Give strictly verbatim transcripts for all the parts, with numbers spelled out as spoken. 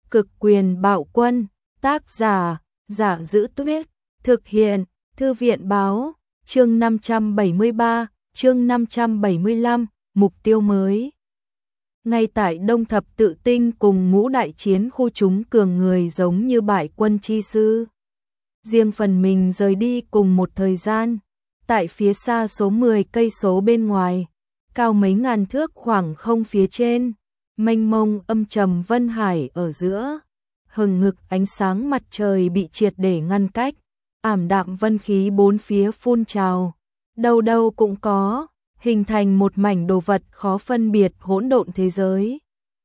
Cực quyền bạo quân, tác giả, Giả Giữ Tuyết, thực hiện, Thư viện báo, chương năm trăm bảy mươi ba, chương năm trăm bảy mươi lăm, mục tiêu mới. Ngay tại Đông Thập Tự Tinh cùng ngũ đại chiến khu chúng cường người giống như bại quân chi sư. Riêng phần mình rời đi cùng một thời gian, tại phía xa số mười cây số bên ngoài, cao mấy ngàn thước khoảng không phía trên, mênh mông âm trầm vân hải ở giữa, hừng hực ánh sáng mặt trời bị triệt để ngăn cách, ảm đạm vân khí bốn phía phun trào, đâu đâu cũng có, hình thành một mảnh đồ vật khó phân biệt hỗn độn thế giới.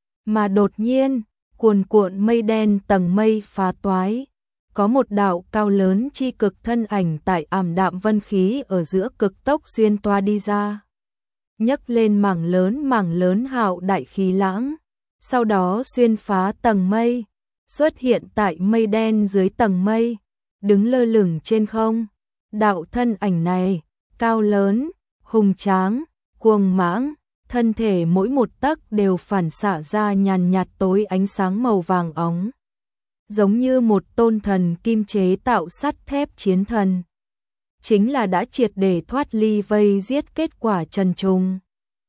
Mà đột nhiên, cuồn cuộn mây đen tầng mây phá toái, có một đạo cao lớn chi cực thân ảnh tại ảm đạm vân khí ở giữa cực tốc xuyên toa đi ra, nhấc lên mảng lớn mảng lớn hạo đại khí lãng, sau đó xuyên phá tầng mây, xuất hiện tại mây đen dưới tầng mây, đứng lơ lửng trên không. Đạo thân ảnh này, cao lớn, hùng tráng, cuồng mãng, thân thể mỗi một tấc đều phản xạ ra nhàn nhạt tối ánh sáng màu vàng óng, giống như một tôn thần kim chế tạo sắt thép chiến thần. Chính là đã triệt để thoát ly vây giết kết quả trần trùng.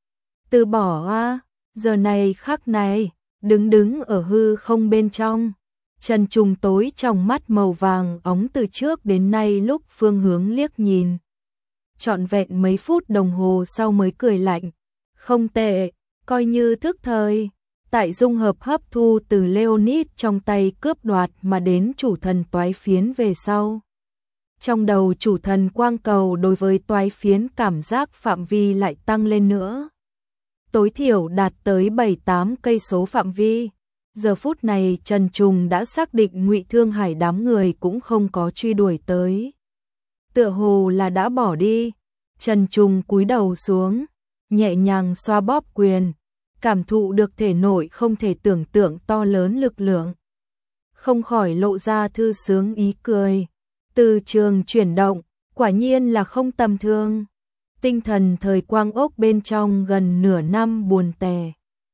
Từ bỏ a, giờ này khắc này, đứng đứng ở hư không bên trong, trần trùng tối trong mắt màu vàng óng từ trước đến nay lúc phương hướng liếc nhìn. Trọn vẹn mấy phút đồng hồ sau mới cười lạnh, không tệ, coi như thức thời. Tại dung hợp hấp thu từ Leonid trong tay cướp đoạt mà đến chủ thần toái phiến về sau. Trong đầu chủ thần quang cầu đối với toái phiến cảm giác phạm vi lại tăng lên nữa. Tối thiểu đạt tới bảy tám cây số phạm vi. Giờ phút này Trần Trùng đã xác định Ngụy Thương Hải đám người cũng không có truy đuổi tới. Tựa hồ là đã bỏ đi. Trần Trùng cúi đầu xuống, nhẹ nhàng xoa bóp quyền, cảm thụ được thể nội không thể tưởng tượng to lớn lực lượng. Không khỏi lộ ra thư sướng ý cười. Từ trường chuyển động, quả nhiên là không tầm thường. Tinh thần thời quang ốc bên trong gần nửa năm buồn tẻ.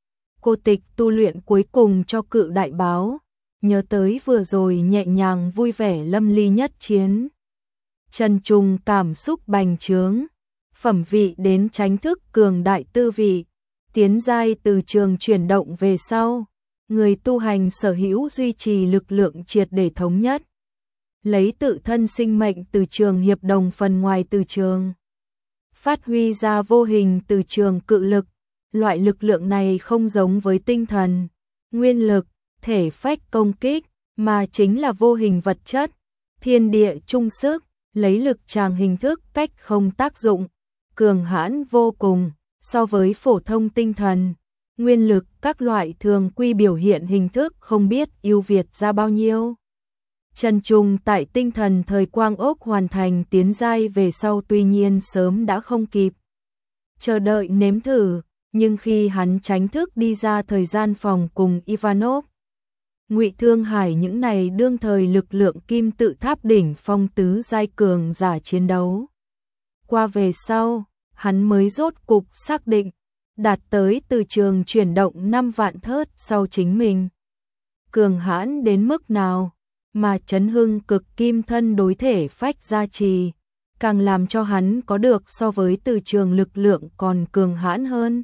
Cô tịch tu luyện cuối cùng cho cự đại báo, nhớ tới vừa rồi nhẹ nhàng vui vẻ lâm ly nhất chiến. Trần Trùng cảm xúc bành trướng, phẩm vị đến tránh thức cường đại tư vị, tiến giai từ trường chuyển động về sau, người tu hành sở hữu duy trì lực lượng triệt để thống nhất. Lấy tự thân sinh mệnh từ trường hiệp đồng phần ngoài từ trường, phát huy ra vô hình từ trường cự lực. Loại lực lượng này không giống với tinh thần, nguyên lực, thể phách công kích, mà chính là vô hình vật chất, thiên địa chung sức, lấy lực tràng hình thức cách không tác dụng, cường hãn vô cùng, so với phổ thông tinh thần, nguyên lực các loại thường quy biểu hiện hình thức không biết ưu việt ra bao nhiêu. Trần Trùng tại tinh thần thời quang ốc hoàn thành tiến giai về sau tuy nhiên sớm đã không kịp chờ đợi nếm thử, nhưng khi hắn tránh thức đi ra thời gian phòng cùng Ivanov, Ngụy Thương Hải những này đương thời lực lượng kim tự tháp đỉnh phong tứ giai cường giả chiến đấu qua về sau, hắn mới rốt cục xác định đạt tới từ trường chuyển động năm vạn thớt sau chính mình. Cường hãn đến mức nào mà chấn hưng cực kim thân đối thể phách gia trì, càng làm cho hắn có được so với từ trường lực lượng còn cường hãn hơn.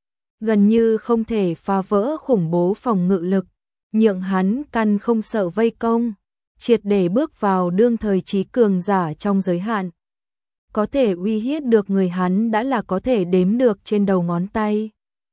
Gần như không thể phá vỡ khủng bố phòng ngự lực, nhượng hắn căn không sợ vây công, triệt để bước vào đương thời trí cường giả trong giới hạn. Có thể uy hiếp được người hắn đã là có thể đếm được trên đầu ngón tay.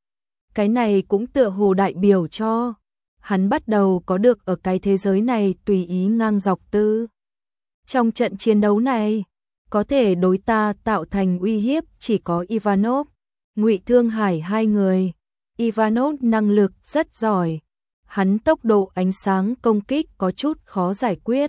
Cái này cũng tựa hồ đại biểu cho hắn bắt đầu có được ở cái thế giới này tùy ý ngang dọc tư. Trong trận chiến đấu này, có thể đối ta tạo thành uy hiếp chỉ có Ivanov, Ngụy Thương Hải hai người. Ivanov năng lực rất giỏi, hắn tốc độ ánh sáng công kích có chút khó giải quyết.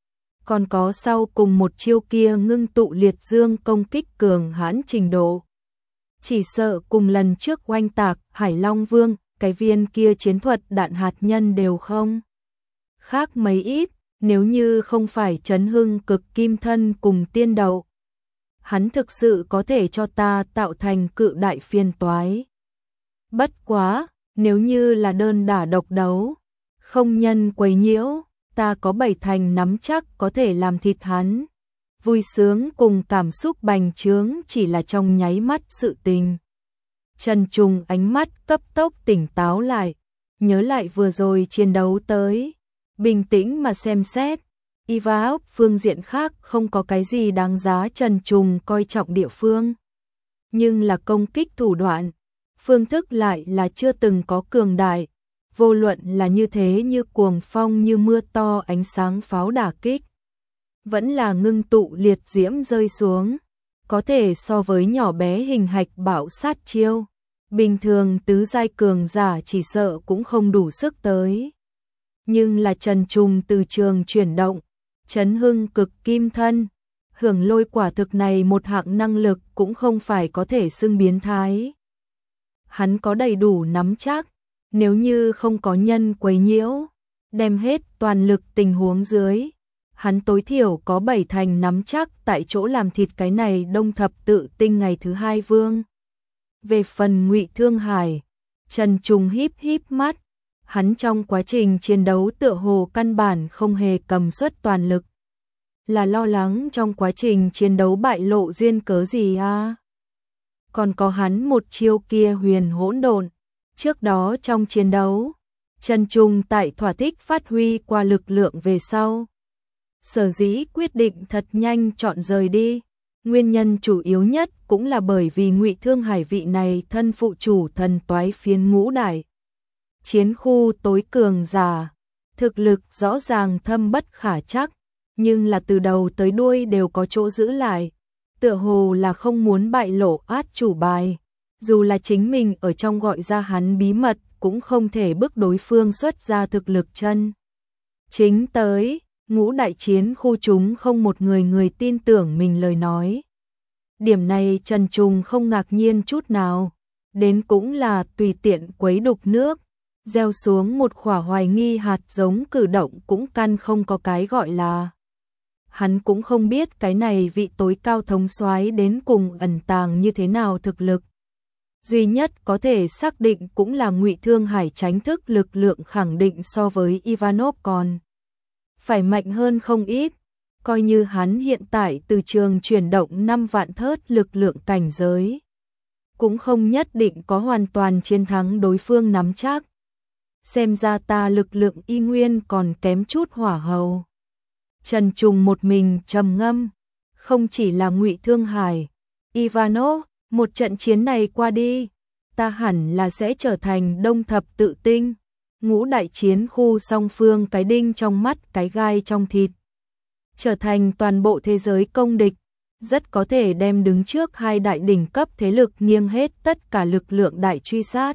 Còn có sau cùng một chiêu kia ngưng tụ liệt dương công kích cường hãn trình độ. Chỉ sợ cùng lần trước oanh tạc Hải Long Vương, cái viên kia chiến thuật đạn hạt nhân đều không khác mấy ít, nếu như không phải chấn hưng cực kim thân cùng tiên đậu. Hắn thực sự có thể cho ta tạo thành cự đại phiền toái. Bất quá, nếu như là đơn đả độc đấu, không nhân quấy nhiễu, ta có bảy thành nắm chắc có thể làm thịt hắn. Vui sướng cùng cảm xúc bành trướng chỉ là trong nháy mắt sự tình. Trần Trùng ánh mắt cấp tốc tỉnh táo lại, nhớ lại vừa rồi chiến đấu tới, bình tĩnh mà xem xét. Ivanov phương diện khác không có cái gì đáng giá Trần Trùng coi trọng địa phương. Nhưng là công kích thủ đoạn, phương thức lại là chưa từng có cường đại. Vô luận là như thế như cuồng phong như mưa to ánh sáng pháo đả kích. Vẫn là ngưng tụ liệt diễm rơi xuống. Có thể so với nhỏ bé hình hạch bạo sát chiêu. Bình thường tứ giai cường giả chỉ sợ cũng không đủ sức tới. Nhưng là Trần Trùng từ trường chuyển động, chấn hưng cực kim thân. Hưởng lôi quả thực này một hạng năng lực cũng không phải có thể xưng biến thái. Hắn có đầy đủ nắm chắc, nếu như không có nhân quấy nhiễu, đem hết toàn lực tình huống dưới. Hắn tối thiểu có bảy thành nắm chắc tại chỗ làm thịt cái này Đông Thập Tự Tinh ngày thứ hai vương. Về phần Ngụy Thương Hải, Trần Trùng híp híp mắt, hắn trong quá trình chiến đấu tựa hồ căn bản không hề cầm suất toàn lực. Là lo lắng trong quá trình chiến đấu bại lộ duyên cớ gì à? Còn có hắn một chiêu kia huyền hỗn độn, trước đó trong chiến đấu, Trần Trùng tại thỏa thích phát huy qua lực lượng về sau. Sở dĩ quyết định thật nhanh chọn rời đi, nguyên nhân chủ yếu nhất cũng là bởi vì Ngụy Thương Hải vị này thân phụ chủ thần toái phiến ngũ đại. Chiến khu tối cường giả, thực lực rõ ràng thâm bất khả trắc, nhưng là từ đầu tới đuôi đều có chỗ giữ lại, tựa hồ là không muốn bại lộ át chủ bài, dù là chính mình ở trong gọi ra hắn bí mật cũng không thể bức đối phương xuất ra thực lực chân. Chính tới, ngũ đại chiến khu chúng không một người người tin tưởng mình lời nói. Điểm này Trần Trùng không ngạc nhiên chút nào, đến cũng là tùy tiện quấy đục nước, gieo xuống một khỏa hoài nghi hạt giống cử động cũng căn không có cái gọi là. Hắn cũng không biết cái này vị tối cao thống soái đến cùng ẩn tàng như thế nào thực lực. Duy nhất có thể xác định cũng là Ngụy Thương Hải tránh thức lực lượng khẳng định so với Ivanov còn phải mạnh hơn không ít, coi như hắn hiện tại từ trường chuyển động năm vạn thớt lực lượng cảnh giới, cũng không nhất định có hoàn toàn chiến thắng đối phương nắm chắc. Xem ra ta lực lượng y nguyên còn kém chút hỏa hầu. Trần Trùng một mình trầm ngâm, không chỉ là Ngụy Thương Hải, Ivanov, một trận chiến này qua đi, ta hẳn là sẽ trở thành Đông Thập Tự Tinh, ngũ đại chiến khu song phương cái đinh trong mắt cái gai trong thịt, trở thành toàn bộ thế giới công địch, rất có thể đem đứng trước hai đại đỉnh cấp thế lực nghiêng hết tất cả lực lượng đại truy sát.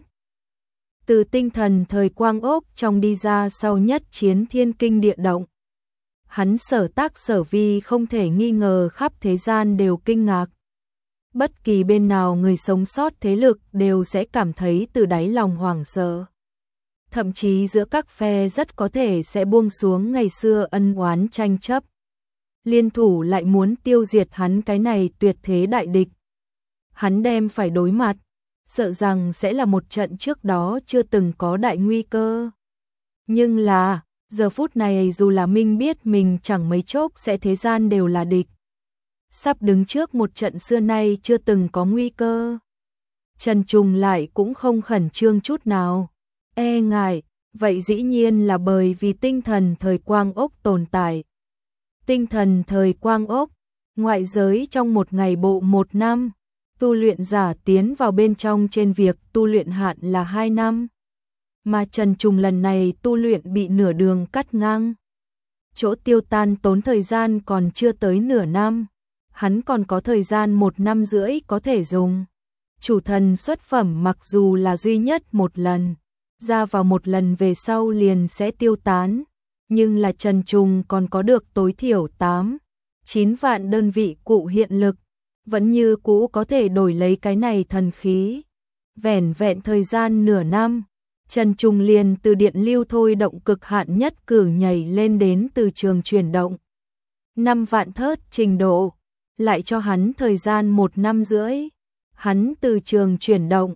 Từ tinh thần thời Quang Ốc trong đi ra sau nhất chiến thiên kinh địa động. Hắn sở tác sở vi không thể nghi ngờ khắp thế gian đều kinh ngạc. Bất kỳ bên nào người sống sót thế lực đều sẽ cảm thấy từ đáy lòng hoảng sợ. Thậm chí giữa các phe rất có thể sẽ buông xuống ngày xưa ân oán tranh chấp. Liên thủ lại muốn tiêu diệt hắn cái này tuyệt thế đại địch. Hắn đem phải đối mặt, sợ rằng sẽ là một trận trước đó chưa từng có đại nguy cơ. Nhưng là, giờ phút này dù là Minh biết mình chẳng mấy chốc sẽ thế gian đều là địch. Sắp đứng trước một trận xưa nay chưa từng có nguy cơ. Trần Trùng lại cũng không khẩn trương chút nào. E ngại, vậy dĩ nhiên là bởi vì tinh thần thời Quang Ốc tồn tại. Tinh thần thời Quang Ốc, ngoại giới trong một ngày bộ một năm, tu luyện giả tiến vào bên trong trên việc tu luyện hạn là hai năm. Mà Trần Trùng lần này tu luyện bị nửa đường cắt ngang. Chỗ tiêu tan tốn thời gian còn chưa tới nửa năm. Hắn còn có thời gian một năm rưỡi có thể dùng. Chủ thần xuất phẩm mặc dù là duy nhất một lần, ra vào một lần về sau liền sẽ tiêu tán. Nhưng là Trần Trùng còn có được tối thiểu tám, chín vạn đơn vị cụ hiện lực. Vẫn như cũ có thể đổi lấy cái này thần khí. Vẻn vẹn thời gian nửa năm, Trần Trùng liền từ điện lưu thôi động cực hạn nhất cử nhảy lên đến từ trường chuyển động. Năm vạn thớt trình độ, lại cho hắn thời gian một năm rưỡi. Hắn từ trường chuyển động,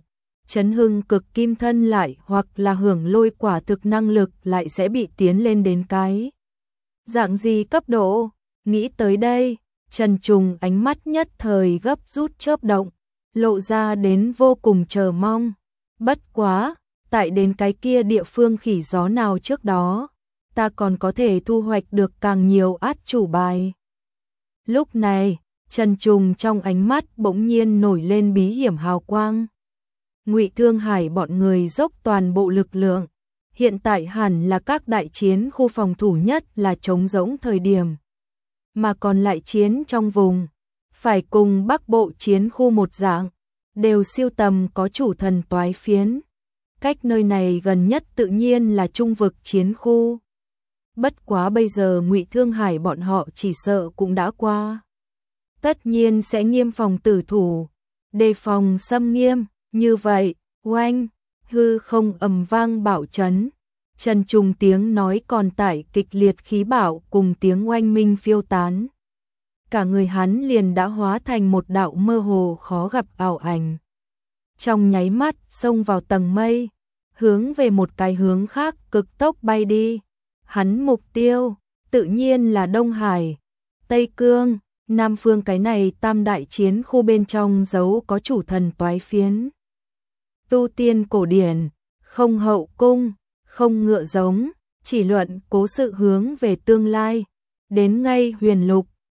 chấn hưng cực kim thân lại hoặc là hưởng lôi quả thực năng lực lại sẽ bị tiến lên đến cái dạng gì cấp độ. Nghĩ tới đây, Trần Trùng ánh mắt nhất thời gấp rút chớp động, lộ ra đến vô cùng chờ mong. Bất quá, tại đến cái kia địa phương khỉ gió nào trước đó, ta còn có thể thu hoạch được càng nhiều át chủ bài. Lúc này, Trần Trùng trong ánh mắt bỗng nhiên nổi lên bí hiểm hào quang. Ngụy Thương Hải bọn người dốc toàn bộ lực lượng, hiện tại hẳn là các đại chiến khu phòng thủ nhất là trống rỗng thời điểm, mà còn lại chiến trong vùng, phải cùng Bắc Bộ chiến khu một dạng, đều siêu tầm có chủ thần toái phiến. Cách nơi này gần nhất tự nhiên là trung vực chiến khu. Bất quá bây giờ Ngụy Thương Hải bọn họ chỉ sợ cũng đã qua. Tất nhiên sẽ nghiêm phòng tử thủ, đề phòng xâm nghiêm, như vậy, oanh, hư không ầm vang bạo chấn. Trần Trùng tiếng nói còn tải kịch liệt khí bạo cùng tiếng oanh minh phiêu tán. Cả người hắn liền đã hóa thành một đạo mơ hồ khó gặp ảo ảnh. Trong nháy mắt xông vào tầng mây, hướng về một cái hướng khác cực tốc bay đi. Hắn mục tiêu, tự nhiên là Đông Hải, Tây Cương, Nam Phương, cái này tam đại chiến khu bên trong giấu có chủ thần toái phiến. Tu tiên cổ điển, không hậu cung, không ngựa giống, chỉ luận cố sự hướng về tương lai, đến ngay huyền lục,